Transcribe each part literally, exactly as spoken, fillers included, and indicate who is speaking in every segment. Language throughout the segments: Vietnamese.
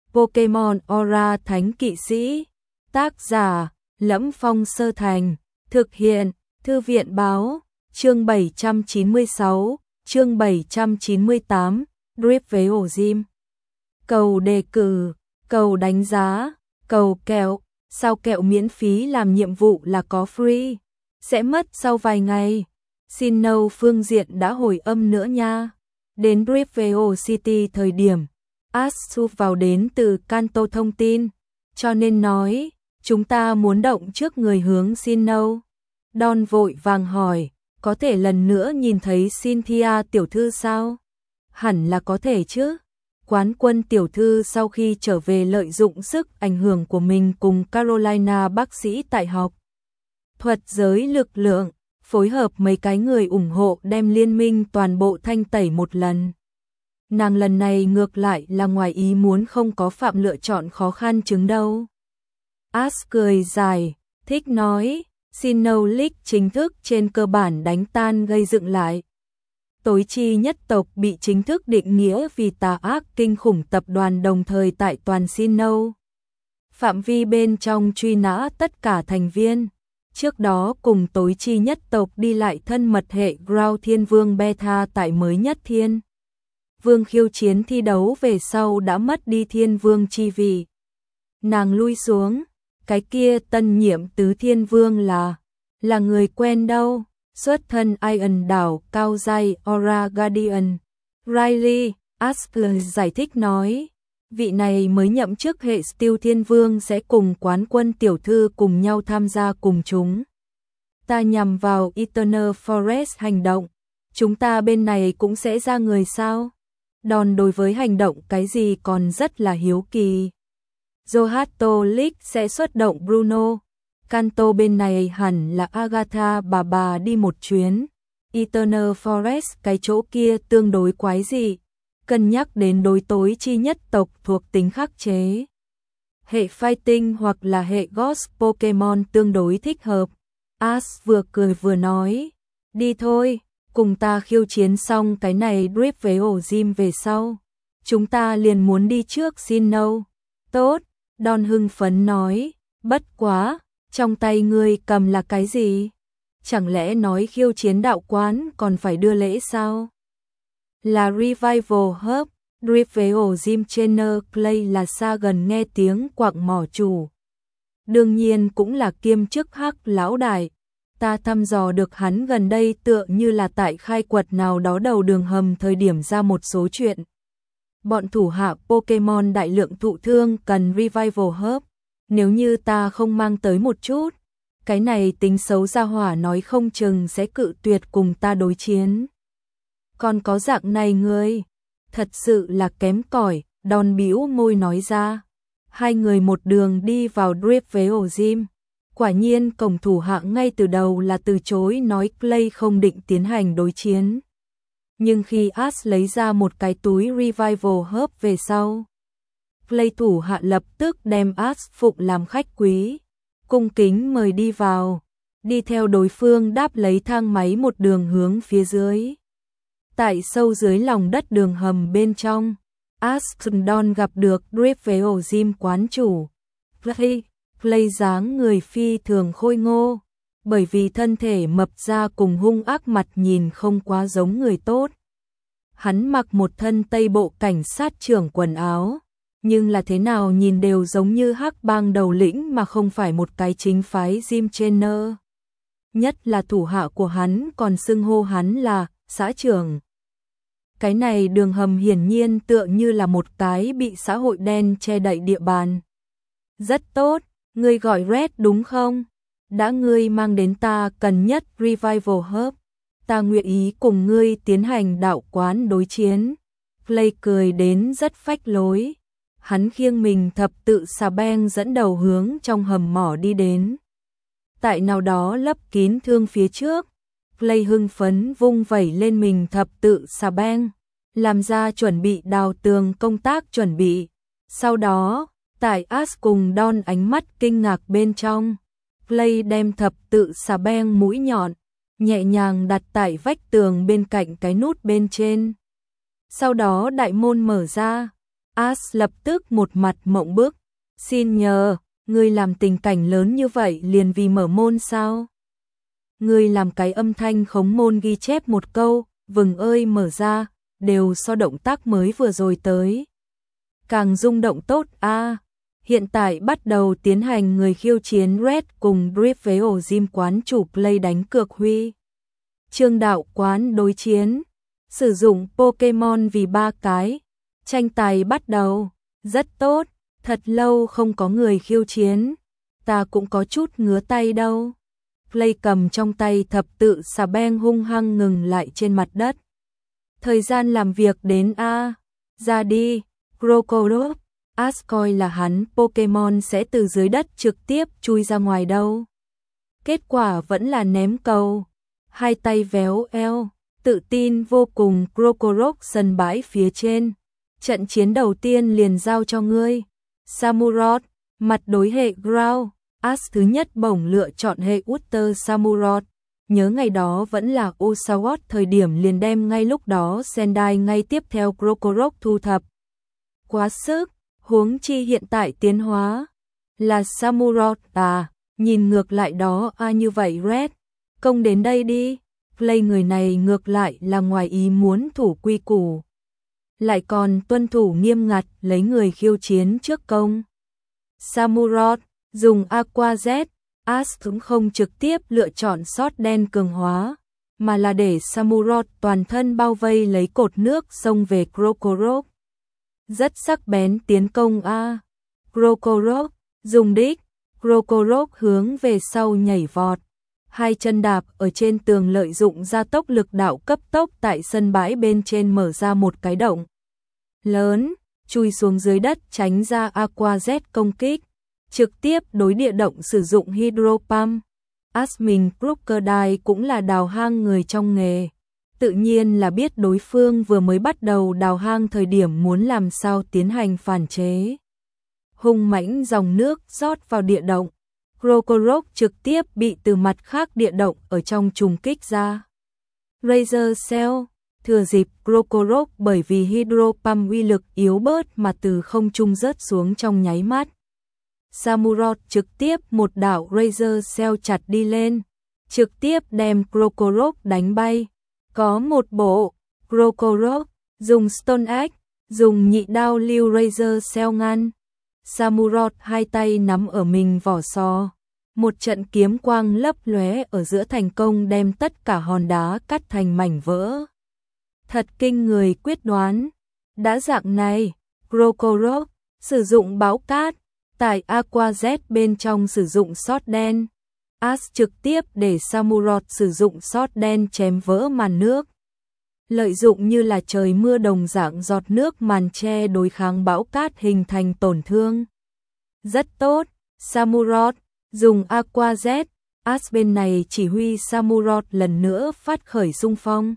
Speaker 1: Pokemon Aura Thánh Kỵ Sĩ. Tác giả Lẫm Phong Sơ Thành. Thực hiện Thư viện Báo. Chương bảy trăm chín mươi sáu, chương bảy trăm chín mươi tám, Drip với ổ gym. Cầu đề cử, cầu đánh giá, cầu kẹo. Sao kẹo miễn phí làm nhiệm vụ là có free? Sẽ mất sau vài ngày. Xin nâu phương diện đã hồi âm nữa nha. Đến Riverdale City thời điểm Ash vào đến từ Kanto thông tin, cho nên nói chúng ta muốn động trước người hướng xin nâu. Don vội vàng hỏi, có thể lần nữa nhìn thấy Cynthia tiểu thư sao? Hẳn là có thể chứ. Quán quân tiểu thư sau khi trở về lợi dụng sức ảnh hưởng của mình cùng Carolina bác sĩ tại học thuật giới lực lượng, phối hợp mấy cái người ủng hộ đem liên minh toàn bộ thanh tẩy một lần. Nàng lần này ngược lại là ngoài ý muốn không có phạm lựa chọn khó khăn chứng đâu. Ash cười dài, thích nói, Sinnoh League chính thức trên cơ bản đánh tan gây dựng lại. Tối chi nhất tộc bị chính thức định nghĩa vì tà ác kinh khủng tập đoàn đồng thời tại toàn Sinnoh. Phạm vi bên trong truy nã tất cả thành viên. Trước đó cùng tối chi nhất tộc đi lại thân mật hệ Ground Thiên Vương Beta tại mới nhất Thiên Vương khiêu chiến thi đấu về sau đã mất đi Thiên Vương chi vị. Nàng lui xuống, cái kia tân nhiệm tứ Thiên Vương là là người quen đâu, xuất thân Iron đảo cao giai Aura Guardian. Riley Asper giải thích nói, vị này mới nhậm chức hệ Steel Thiên Vương sẽ cùng quán quân tiểu thư cùng nhau tham gia cùng chúng. Ta nhằm vào Eternal Forest hành động, chúng ta bên này cũng sẽ ra người sao? Đòn đối với hành động cái gì còn rất là hiếu kỳ. Johto League sẽ xuất động Bruno. Kanto bên này hẳn là Agatha bà bà đi một chuyến. Eternal Forest cái chỗ kia tương đối quái dị. Cân nhắc đến đối tối chi nhất tộc thuộc tính khắc chế. Hệ Fighting hoặc là hệ Ghost Pokemon tương đối thích hợp. Ash vừa cười vừa nói, đi thôi, cùng ta khiêu chiến xong cái này Drip với ổ gym về sau. Chúng ta liền muốn đi trước Sinnoh. Tốt, Don hưng phấn nói, bất quá, trong tay ngươi cầm là cái gì? Chẳng lẽ nói khiêu chiến đạo quán còn phải đưa lễ sao? Là Revival Hub, Drip với ổ gym trainer Clay là xa gần nghe tiếng quạng mỏ chủ. Đương nhiên cũng là kiêm chức hắc lão đại. Ta thăm dò được hắn gần đây tựa như là tại khai quật nào đó đầu đường hầm thời điểm ra một số chuyện. Bọn thủ hạ Pokemon đại lượng thụ thương cần Revival Hub. Nếu như ta không mang tới một chút, cái này tính xấu ra hỏa nói không chừng sẽ cự tuyệt cùng ta đối chiến. Còn có dạng này ngươi, thật sự là kém cỏi, Don bĩu môi nói ra. Hai người một đường đi vào Drip với ổ gym. Quả nhiên cổng thủ hạ ngay từ đầu là từ chối nói Clay không định tiến hành đối chiến. Nhưng khi Ash lấy ra một cái túi Revival Hub về sau, Clay thủ hạ lập tức đem Ash phụng làm khách quý, cung kính mời đi vào, đi theo đối phương đáp lấy thang máy một đường hướng phía dưới. Tại sâu dưới lòng đất đường hầm bên trong, Ash Don gặp được Drip với ổ gym quán chủ. Clay, Clay dáng người phi thường khôi ngô, bởi vì thân thể mập ra cùng hung ác mặt nhìn không quá giống người tốt. Hắn mặc một thân tây bộ cảnh sát trưởng quần áo, nhưng là thế nào nhìn đều giống như hắc bang đầu lĩnh mà không phải một cái chính phái gym trainer. Nhất là thủ hạ của hắn còn xưng hô hắn là xã trưởng. Cái này đường hầm hiển nhiên tựa như là một cái bị xã hội đen che đậy địa bàn. Rất tốt, ngươi gọi Red đúng không? Đã ngươi mang đến ta cần nhất Revival Hub, ta nguyện ý cùng ngươi tiến hành đạo quán đối chiến. Clay cười đến rất phách lối. Hắn khiêng mình thập tự xà beng dẫn đầu hướng trong hầm mỏ đi đến. Tại nào đó lấp kín thương phía trước, Clay hưng phấn vung vẩy lên mình thập tự xà beng, làm ra chuẩn bị đào tường công tác chuẩn bị. Sau đó, tại Ash cùng Don ánh mắt kinh ngạc bên trong, Clay đem thập tự xà beng mũi nhọn, nhẹ nhàng đặt tại vách tường bên cạnh cái nút bên trên. Sau đó đại môn mở ra, Ash lập tức một mặt mộng bức. Xin nhờ, ngươi làm tình cảnh lớn như vậy liền vì mở môn sao? Ngươi làm cái âm thanh khống môn ghi chép một câu, vừng ơi mở ra, đều so động tác mới vừa rồi tới. Càng rung động tốt a. À. Hiện tại bắt đầu tiến hành người khiêu chiến Red cùng Brief với ổ gym quán chủ play đánh cược huy. Trương đạo quán đối chiến. Sử dụng Pokemon vì ba cái. Tranh tài bắt đầu. Rất tốt. Thật lâu không có người khiêu chiến. Ta cũng có chút ngứa tay đâu. Play cầm trong tay thập tự xà beng hung hăng ngừng lại trên mặt đất. Thời gian làm việc đến a. Ra đi. Krokorok. Ash coi là hắn Pokemon sẽ từ dưới đất trực tiếp chui ra ngoài đâu. Kết quả vẫn là ném cầu. Hai tay véo eo, tự tin vô cùng. Krokorok sân bãi phía trên. Trận chiến đầu tiên liền giao cho ngươi. Samurott, mặt đối hệ Ground. Ash thứ nhất bổng lựa chọn hệ Water Samurott. Nhớ ngày đó vẫn là Oshawott thời điểm liền đem ngay lúc đó Sendai ngay tiếp theo Krokorok thu thập. Quá sức. Huống chi hiện tại tiến hóa là Samurott à, nhìn ngược lại đó a à như vậy Red, công đến đây đi. Play người này ngược lại là ngoài ý muốn thủ quy củ, lại còn tuân thủ nghiêm ngặt lấy người khiêu chiến trước công. Samurott dùng Aqua Z, Ash cũng không trực tiếp lựa chọn sót đen cường hóa, mà là để Samurott toàn thân bao vây lấy cột nước xông về Krokorok. Rất sắc bén tiến công a. À. Krokorok dùng đích, Krokorok hướng về sau nhảy vọt, hai chân đạp ở trên tường lợi dụng gia tốc lực đạo cấp tốc tại sân bãi bên trên mở ra một cái động lớn, chui xuống dưới đất tránh ra Aqua Z công kích, trực tiếp đối địa động sử dụng Hydro Pump. Asmin Crocodile cũng là đào hang người trong nghề. Tự nhiên là biết đối phương vừa mới bắt đầu đào hang thời điểm muốn làm sao tiến hành phản chế. Hung mãnh dòng nước rót vào địa động. Krokorok trực tiếp bị từ mặt khác địa động ở trong trùng kích ra. Razor Cell, thừa dịp Krokorok bởi vì Hydro Pump uy lực yếu bớt mà từ không trung rớt xuống trong nháy mắt. Samurott trực tiếp một đạo Razor Cell chặt đi lên, trực tiếp đem Krokorok đánh bay. Có một bộ, Krokorok, dùng Stone Axe, dùng nhị đao lưu Razor Cell ngăn. Samurott hai tay nắm ở mình vỏ sò. Một trận kiếm quang lấp lóe ở giữa thành công đem tất cả hòn đá cắt thành mảnh vỡ. Thật kinh người quyết đoán. Đã dạng này, Krokorok sử dụng báo cát, tại Aqua Z bên trong sử dụng sót đen. Ash trực tiếp để Samurott sử dụng sót đen chém vỡ màn nước. Lợi dụng như là trời mưa đồng dạng giọt nước màn che đối kháng bão cát hình thành tổn thương. Rất tốt, Samurott dùng Aqua Z, Ash bên này chỉ huy Samurott lần nữa phát khởi xung phong.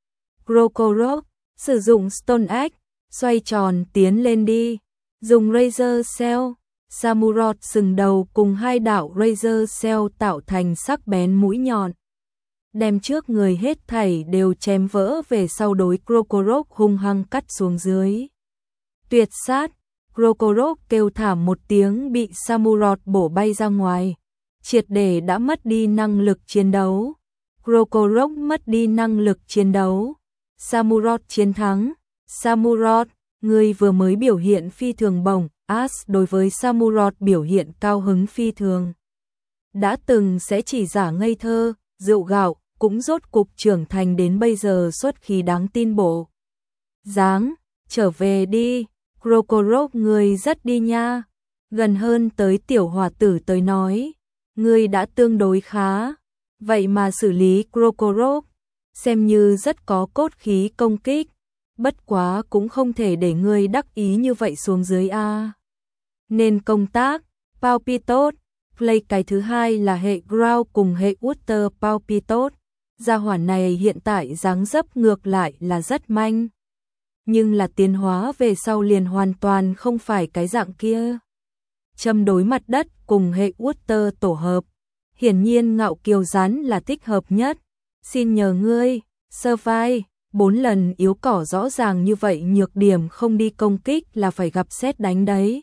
Speaker 1: Krokorok sử dụng Stone Axe, xoay tròn tiến lên đi, dùng Razor Cell. Samurott sừng đầu cùng hai đạo Razor Cell tạo thành sắc bén mũi nhọn. Đem trước người hết thảy đều chém vỡ về sau đối Krokorok hung hăng cắt xuống dưới. Tuyệt sát, Krokorok kêu thảm một tiếng bị Samurott bổ bay ra ngoài. Triệt để đã mất đi năng lực chiến đấu. Krokorok mất đi năng lực chiến đấu. Samurott chiến thắng. Samurott, người vừa mới biểu hiện phi thường bổng. Ash đối với Samurott biểu hiện cao hứng phi thường. Đã từng sẽ chỉ giả ngây thơ, rượu gạo, cũng rốt cục trưởng thành đến bây giờ xuất khí đáng tin bộ. Dáng, trở về đi, Krokorok người rất đi nha. Gần hơn tới tiểu hòa tử tới nói, người đã tương đối khá. Vậy mà xử lý Krokorok, xem như rất có cốt khí công kích. Bất quá cũng không thể để ngươi đắc ý như vậy xuống dưới a. Nên công tác, Palpitot, play cái thứ hai là hệ Ground cùng hệ Water Palpitot. Gia hỏa này hiện tại dáng dấp ngược lại là rất manh. Nhưng là tiến hóa về sau liền hoàn toàn không phải cái dạng kia. Châm đối mặt đất cùng hệ Water tổ hợp. Hiển nhiên Ngạo Kiều Rắn là thích hợp nhất. Xin nhờ ngươi, Survive, Bốn lần yếu cỏ rõ ràng như vậy, nhược điểm không đi công kích là phải gặp sét đánh đấy.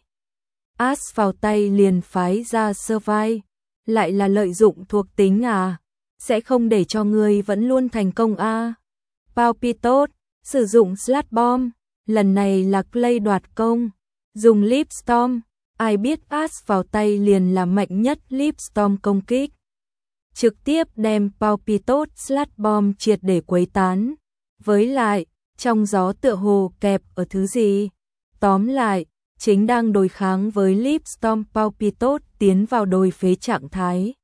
Speaker 1: Ash vào tay liền phái ra Survive, lại là lợi dụng thuộc tính à, sẽ không để cho ngươi vẫn luôn thành công a. À. Palpitot, sử dụng Slot Bomb, lần này là Clay đoạt công, dùng Leap Storm, ai biết Ash vào tay liền là mạnh nhất Leap Storm công kích. Trực tiếp đem Palpitot Slot Bomb triệt để quấy tán. Với lại, trong gió tựa hồ kẹp ở thứ gì. Tóm lại, chính đang đối kháng với Leap Storm, Palpitot tiến vào đồi phế trạng thái.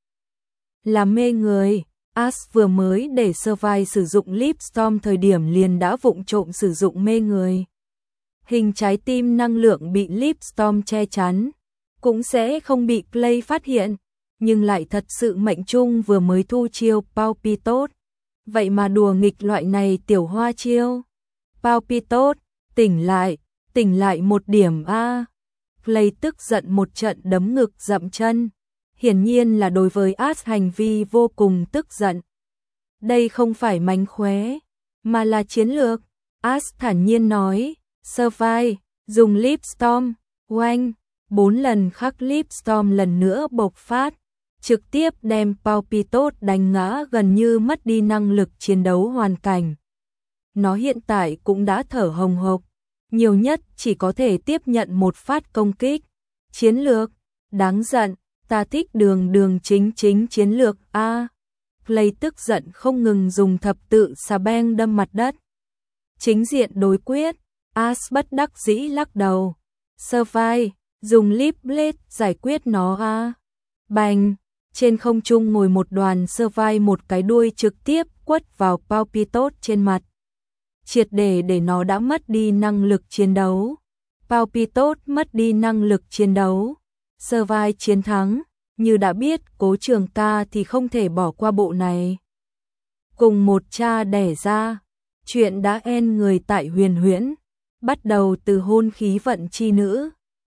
Speaker 1: Là mê người, Ash vừa mới để Survive sử dụng Leap Storm thời điểm liền đã vụng trộm sử dụng mê người. Hình trái tim năng lượng bị Leap Storm che chắn, cũng sẽ không bị Clay phát hiện, nhưng lại thật sự mệnh trung vừa mới thu chiêu Palpitot. Vậy mà đùa nghịch loại này tiểu hoa chiêu. Palpitot, tỉnh lại, tỉnh lại một điểm a. Clay tức giận một trận đấm ngực dậm chân. Hiển nhiên là đối với Ash hành vi vô cùng tức giận. Đây không phải mánh khóe, mà là chiến lược. Ash thản nhiên nói, Survive, dùng Leap Storm, oanh, bốn lần khắc Leap Storm lần nữa bộc phát. Trực tiếp đem Palpitot đánh ngã, gần như mất đi năng lực chiến đấu hoàn cảnh. Nó hiện tại cũng đã thở hồng hộc, nhiều nhất chỉ có thể tiếp nhận một phát công kích. Chiến lược, đáng giận, ta thích đường đường chính chính chiến lược a. À, Clay tức giận không ngừng dùng thập tự xà beng đâm mặt đất. Chính diện đối quyết, Ash bất đắc dĩ lắc đầu. Survive, dùng Leap Blade giải quyết nó a. À. Bành! Trên không trung ngồi một đoàn Survive, một cái đuôi trực tiếp quất vào Palpitot trên mặt. Triệt để để nó đã mất đi năng lực chiến đấu. Palpitot mất đi năng lực chiến đấu. Survive chiến thắng, như đã biết Cố Trường Ca thì không thể bỏ qua bộ này. Cùng một cha đẻ ra, chuyện đã end người tại Huyền Huyễn, bắt đầu từ hôn khí vận chi nữ.